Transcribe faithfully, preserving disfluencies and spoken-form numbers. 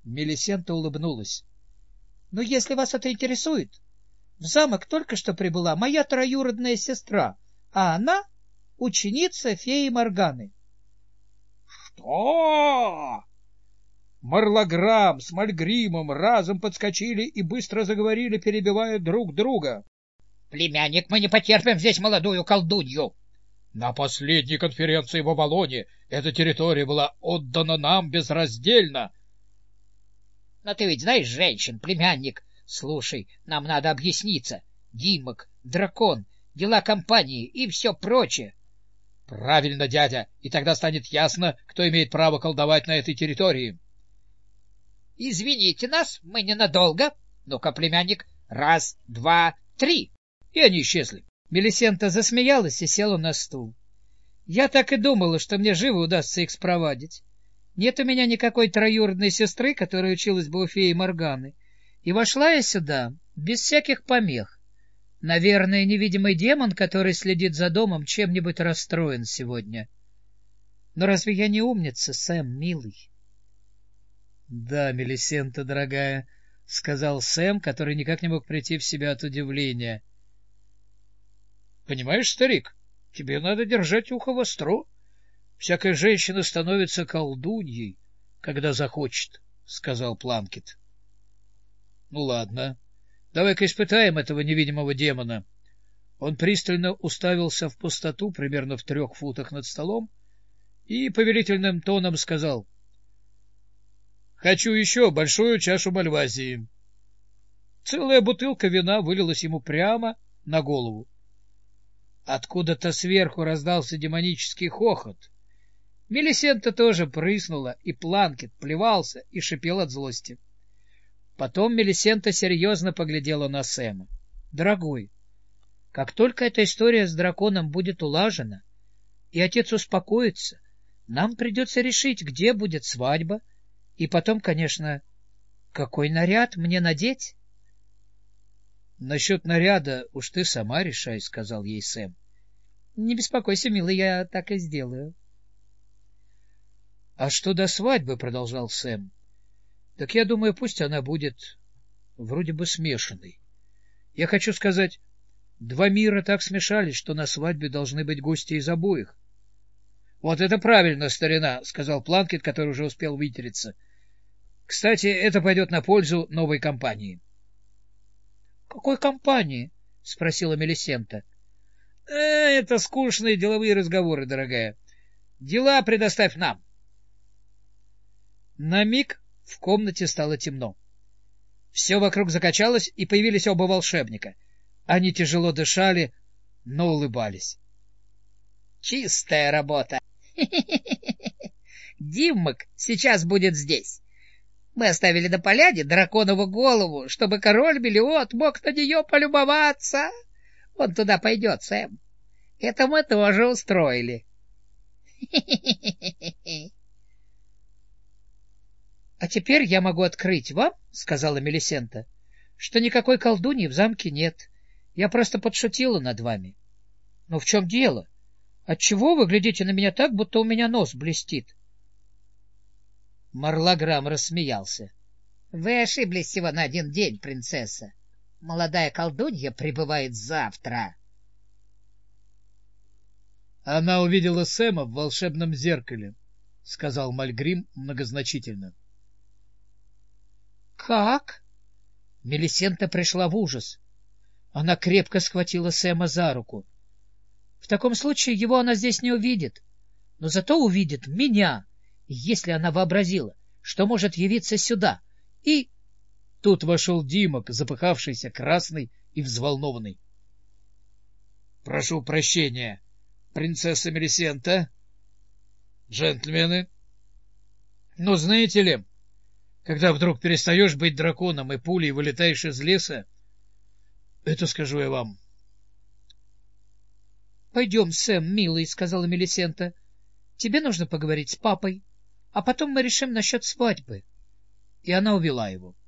Мелисента улыбнулась. — Но если вас это интересует, в замок только что прибыла моя троюродная сестра, а она — ученица феи Морганы. — Что? Марлограмм с Мальгримом разом подскочили и быстро заговорили, перебивая друг друга. — Племянник, мы не потерпим здесь молодую колдунью. На последней конференции в Авалоне эта территория была отдана нам безраздельно. — Но ты ведь знаешь женщин, племянник. Слушай, нам надо объясниться. Димок, дракон, дела компании и все прочее. — Правильно, дядя, и тогда станет ясно, кто имеет право колдовать на этой территории. — Извините нас, мы ненадолго. Ну-ка, племянник, раз, два, три. И они исчезли. Мелисента засмеялась и села на стул. Я так и думала, что мне живо удастся их спровадить. Нет у меня никакой троюродной сестры, которая училась бы у феи Морганы. И вошла я сюда без всяких помех. Наверное, невидимый демон, который следит за домом, чем-нибудь расстроен сегодня. Но разве я не умница, Сэм, милый? — Да, Мелисента, дорогая, — сказал Сэм, который никак не мог прийти в себя от удивления. — Понимаешь, старик, тебе надо держать ухо востро. Всякая женщина становится колдуньей, когда захочет, — сказал Планкет. — Ну, ладно. Давай-ка испытаем этого невидимого демона. Он пристально уставился в пустоту примерно в трех футах над столом и повелительным тоном сказал: — Хочу еще большую чашу мальвазии. Целая бутылка вина вылилась ему прямо на голову. Откуда-то сверху раздался демонический хохот. Мелисента тоже прыснула, и Планкет плевался и шипел от злости. Потом Мелисента серьезно поглядела на Сэма. — Дорогой, как только эта история с драконом будет улажена, и отец успокоится, нам придется решить, где будет свадьба, и потом, конечно, какой наряд мне надеть? — Насчет наряда уж ты сама решай, — сказал ей Сэм. — Не беспокойся, милый, я так и сделаю. — А что до свадьбы, — продолжал Сэм, — так я думаю, пусть она будет вроде бы смешанной. Я хочу сказать, два мира так смешались, что на свадьбе должны быть гости из обоих. — Вот это правильно, старина, — сказал Планкет, который уже успел вытереться. — Кстати, это пойдет на пользу новой компании. — Какой компании? — спросила Мелисента. — Это скучные деловые разговоры, дорогая. Дела предоставь нам. На миг в комнате стало темно. Все вокруг закачалось, и появились оба волшебника. Они тяжело дышали, но улыбались. — Чистая работа. Диммак сейчас будет здесь. Мы оставили на поляне драконову голову, чтобы король Мелиот мог на нее полюбоваться. Он туда пойдет, Сэм. Это мы тоже устроили. — А теперь я могу открыть вам, — сказала Мелисента, — что никакой колдуньи в замке нет. Я просто подшутила над вами. — Но в чем дело? Отчего вы глядите на меня так, будто у меня нос блестит? Марлограмм рассмеялся. — Вы ошиблись всего на один день, принцесса. Молодая колдунья прибывает завтра. — Она увидела Сэма в волшебном зеркале, — сказал Мальгрим многозначительно. — Как? Мелисента пришла в ужас. Она крепко схватила Сэма за руку. В таком случае его она здесь не увидит, но зато увидит меня, если она вообразила, что может явиться сюда. И... Тут вошел Димок, запыхавшийся, красный и взволнованный. — Прошу прощения, принцесса Мелисента, джентльмены. Но знаете ли, когда вдруг перестаешь быть драконом и пулей вылетаешь из леса, это скажу я вам. — Пойдем, Сэм, милый, — сказала Мелисента. — Тебе нужно поговорить с папой, а потом мы решим насчет свадьбы. И она увела его.